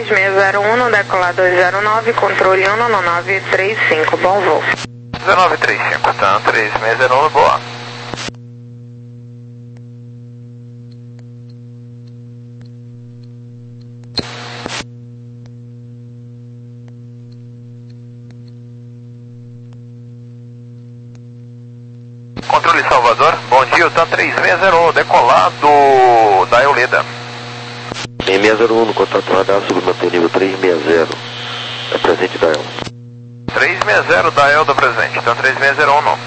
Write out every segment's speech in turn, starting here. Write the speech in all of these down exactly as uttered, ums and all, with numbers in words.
três seis zero um, no decolar dois zero nove, controle um nove nove três cinco, bom voo. um nove três cinco, tá, três seis zero um, boa. Controle Salvador, bom dia, o TAM três seis zero um, decolado da Euleda. três seis zero um no contato radar, submanter nível três seis zero, é presente da El. três seis zero da El da presente, TAM três seis zero um não.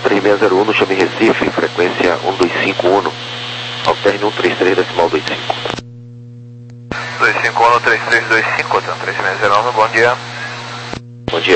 três seis zero um no Chame Recife, frequência um dois cinco um, alterne um três três decimal dois cinco. dois cinco um, três três dois cinco, então três seis zero um, bom dia. Bom dia.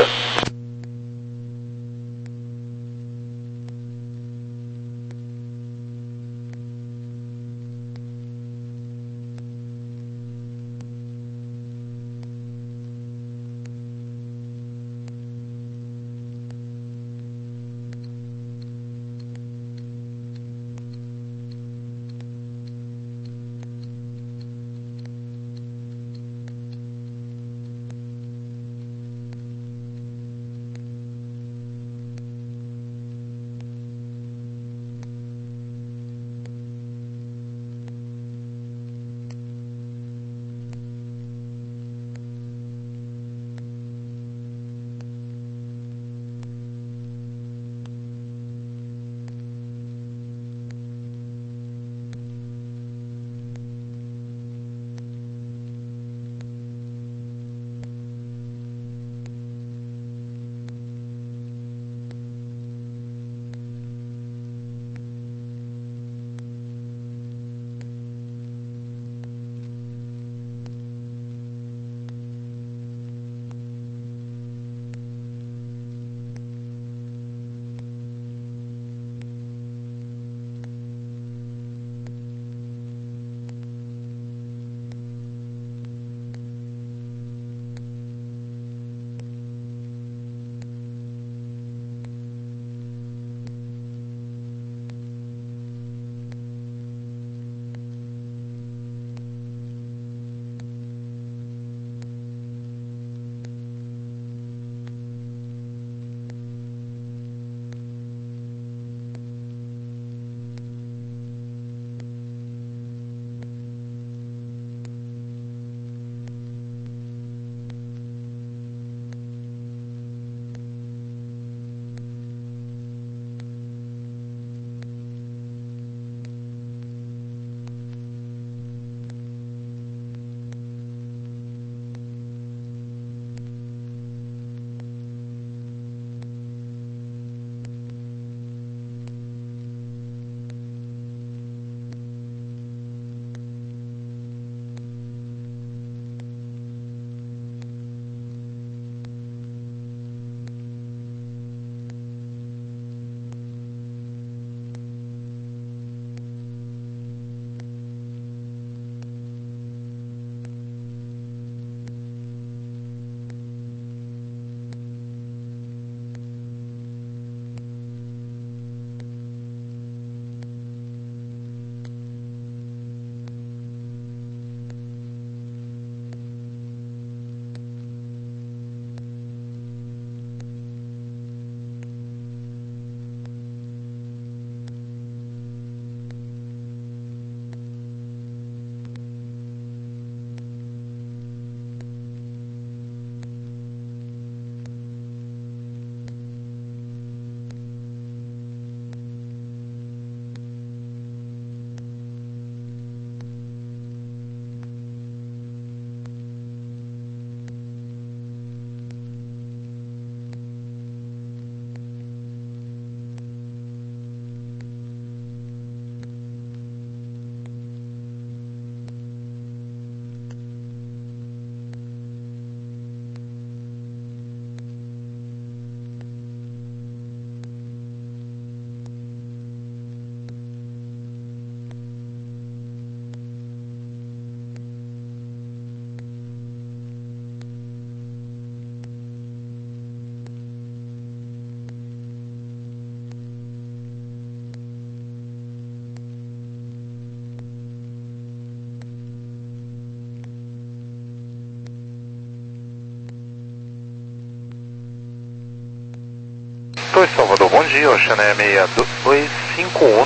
Torre Salvador, bom dia, Oxané seis dois cinco um.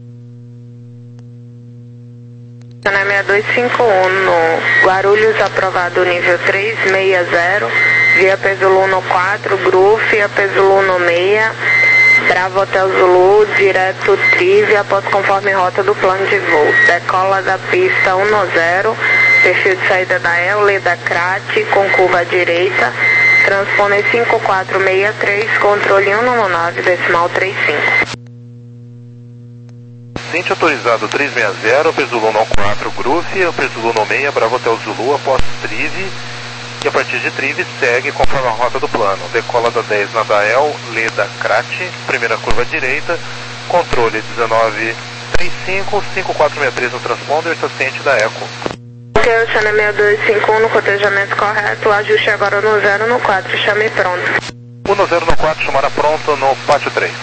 Oxané seis dois cinco um, Guarulhos aprovado nível três seis zero, via Peso no quatro, Gruf, via Peso no seis, Bravo Hotel Zulu, direto Trive, após conforme rota do plano de voo. Decola da pista um zero, perfil de saída da Eule, da Crate, com curva à direita, Transponder cinco quatro seis três, controle um nove nove, decimal trinta e cinco. Ciente autorizado três seis zero, Perzulu um quatro, Groove, Perzulu um seis, Bravo Hotel Zulu, após Trive, e a partir de Trive segue conforme a rota do plano. Decola da dez na Dael, Leda Crate, primeira curva direita, controle dezenove trinta e cinco, cinco quatro seis três no transponder, está ciente da Eco. Ok, o chame seis dois cinco um no cotejamento correto, ajuste agora no zero no quatro, chame pronto. um no zero no quatro, chamada pronto no pátio três.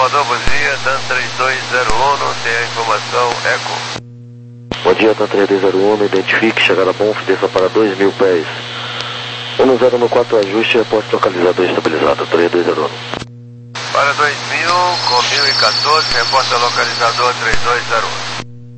Salvador, bom dia, TAM três dois zero um, tem a informação, Eco. Bom dia, TAM três dois zero um, identifique, chegada Bonf, desça para dois mil pés. um zero um quatro, ajuste, reporte localizador estabilizado, três dois zero um. Para dois mil, com mil e quatorze, reporta localizador três dois zero um.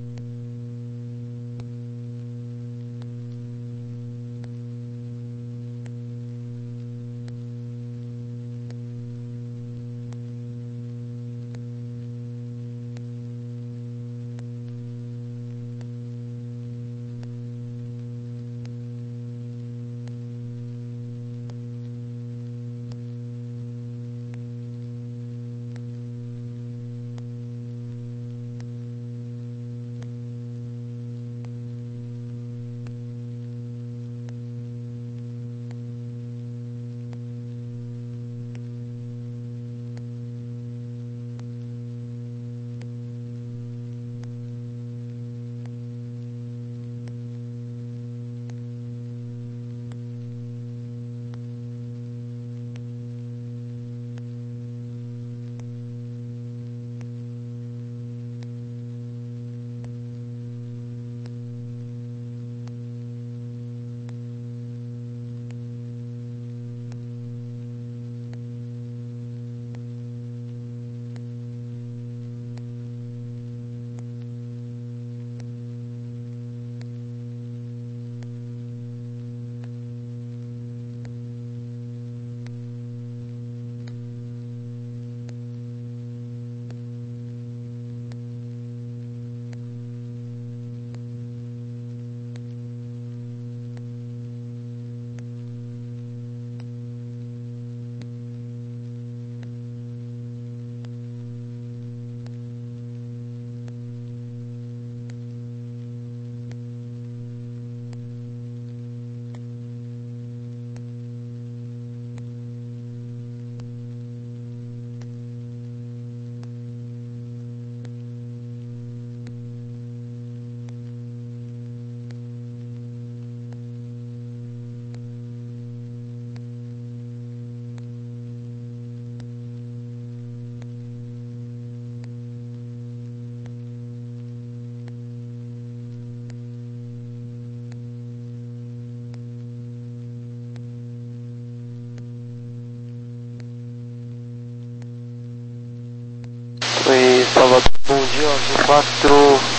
Oi, Salvador, bom dia, Azul quatro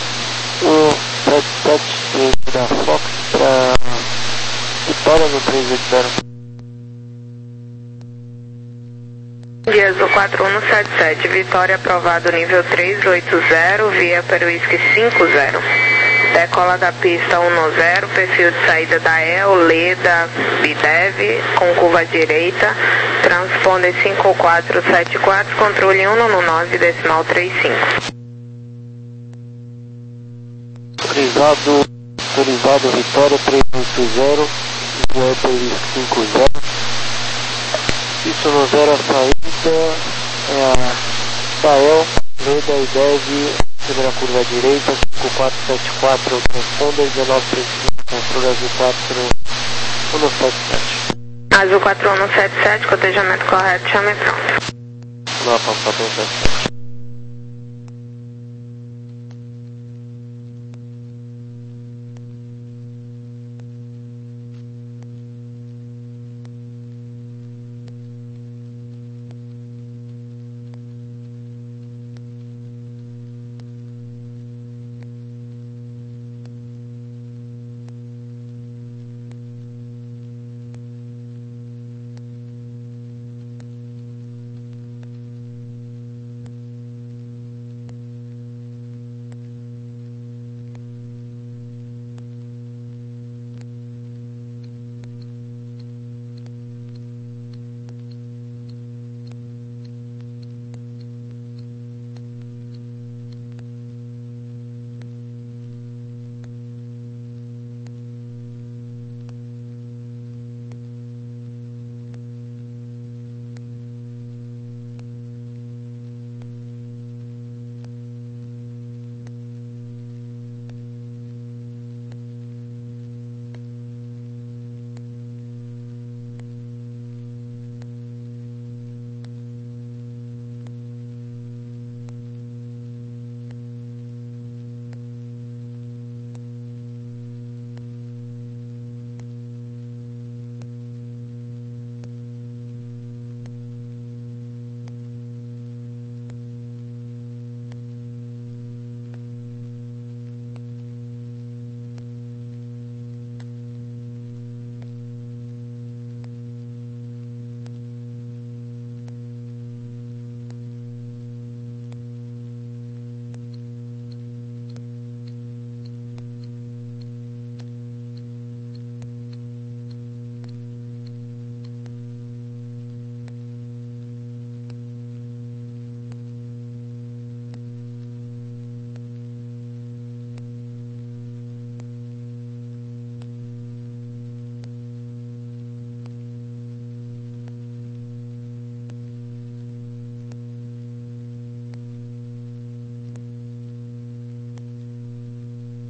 um sete sete da Fox para Vitória no três oito zero. Bom dia, Azul quatro um sete sete, Vitória aprovado nível três oito zero, via Peruísque cinco zero. Decola da pista um zero, perfil de saída da E L, Leda, Bidev, com curva direita, transponder cinco quatro sete quatro, controle um nove, decimal trinta e cinco. Autorizado, autorizado Vitória três oito zero, via Peruísque cinco zero. Isso no zero a saída, é a da E L, Leda e Bidev, primeira curva direita, cinco quatro sete quatro, transponder dezenove trinta e cinco, controle Azul quatro um sete sete. Azul quatro um sete sete, cotejamento correto, chame pronto. Não, Pampa um sete sete.